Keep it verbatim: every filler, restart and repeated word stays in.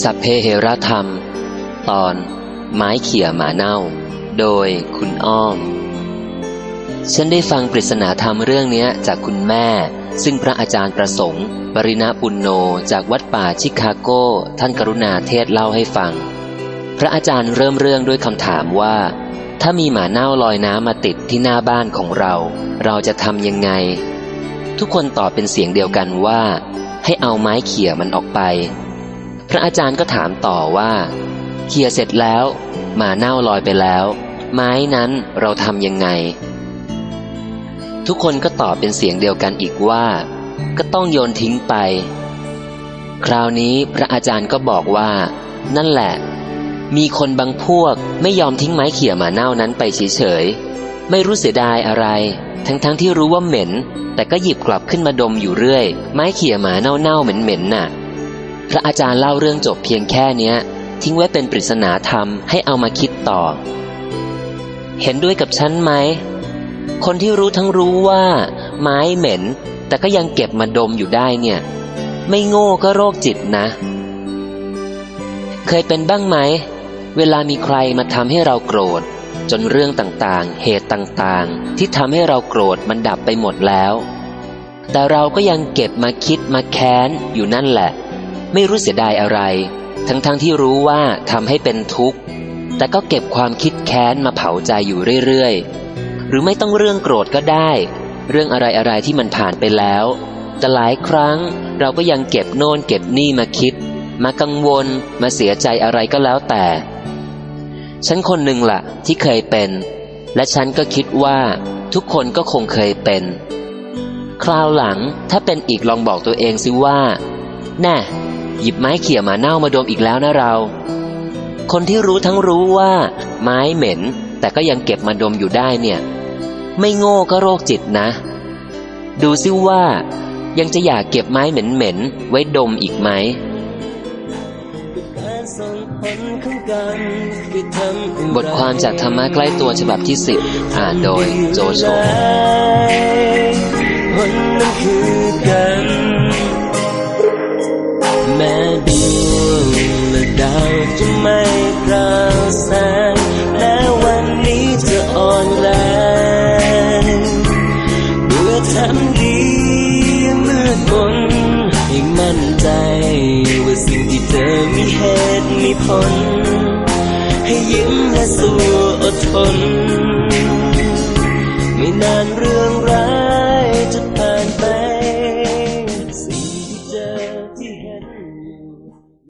สัพเพเหระธรรมตอนไม้เขี่ยหมาเน่าโดยคุณอ้อมฉันได้ฟังปริศนาธรรมเรื่องนี้จากคุณแม่ซึ่งพระอาจารย์ประสงค์ปริณปุณโญจากวัดป่าชิคาโกท่านกรุณาเทศเล่าให้ฟังพระอาจารย์เริ่มเรื่องด้วยคำถามว่าถ้ามีหมาเน่าลอยน้ำมาติดที่หน้าบ้านของเราเราจะทำยังไงทุกคนตอบเป็นเสียงเดียวกันว่าให้เอาไม้เขี่ยมันออกไปพระอาจารย์ก็ถามต่อว่าเขี่ยเสร็จแล้วหมาเน่าลอยไปแล้วไม้นั้นเราทำยังไงทุกคนก็ตอบเป็นเสียงเดียวกันอีกว่าก็ต้องโยนทิ้งไปคราวนี้พระอาจารย์ก็บอกว่านั่นแหละมีคนบางพวกไม่ยอมทิ้งไม้เขี่ยหมาเน่านั้นไปเฉยๆไม่รู้เสียดายอะไรทั้งๆ ท, ที่รู้ว่าเหม็นแต่ก็หยิบกลับขึ้นมาดมอยู่เรื่อยไม้เขี่ยหมาเน่าๆเหม็นๆน่ะพระอาจารย์เล่าเรื่องจบเพียงแค่เนี้ยทิ้งไว้เป็นปริศนาธรรมให้เอามาคิดต่อเห็นด้วยกับฉันไหมคนที่รู้ทั้งรู้ว่าไม้เหม็นแต่ก็ยังเก็บมาดมอยู่ได้เนี่ยไม่โง่ก็โรคจิตนะเคยเป็นบ้างไหมเวลามีใครมาทำให้เราโกรธจนเรื่องต่างๆเหตุต่างๆที่ทำให้เราโกรธมันดับไปหมดแล้วแต่เราก็ยังเก็บมาคิดมาแค้นอยู่นั่นแหละไม่รู้เสียดายอะไรทั้งๆ ท, ที่รู้ว่าทำให้เป็นทุกข์แต่ก็เก็บความคิดแค้นมาเผาใจอยู่เรื่อยๆหรือไม่ต้องเรื่องโกรธก็ได้เรื่องอะไรๆที่มันผ่านไปแล้วแต่หลายครั้งเราก็ยังเก็บโน่นเก็บนี่มาคิดมากังวลมาเสียใจอะไรก็แล้วแต่ฉันคนหนึ่งล่ะที่เคยเป็นและฉันก็คิดว่าทุกคนก็คงเคยเป็นคราวหลังถ้าเป็นอีกลองบอกตัวเองสิว่าแน่หยิบไม้เขี่ยหมาเน่ามาดมอีกแล้วนะเราคนที่รู้ทั้งรู้ว่าไม้เหม็นแต่ก็ยังเก็บมาดมอยู่ได้เนี่ยไม่โง่ก็โรคจิตนะดูซิว่ายังจะอยากเก็บไม้เหม็นๆไว้ดมอีกไหมบทความจากธรรมะใกล้ตัวฉบับที่สิบอ่านโดยโจโฉแม้ดวงและดาวจะไม่ปราศจากแม้วันนี้จะอ่อนแรงเมื่อทำดีมืดมนให้มั่นใจว่าสิ่งที่เธอมีเหตุมีผลให้ยิ้มและสู้อดทนไม่นานเรื่อง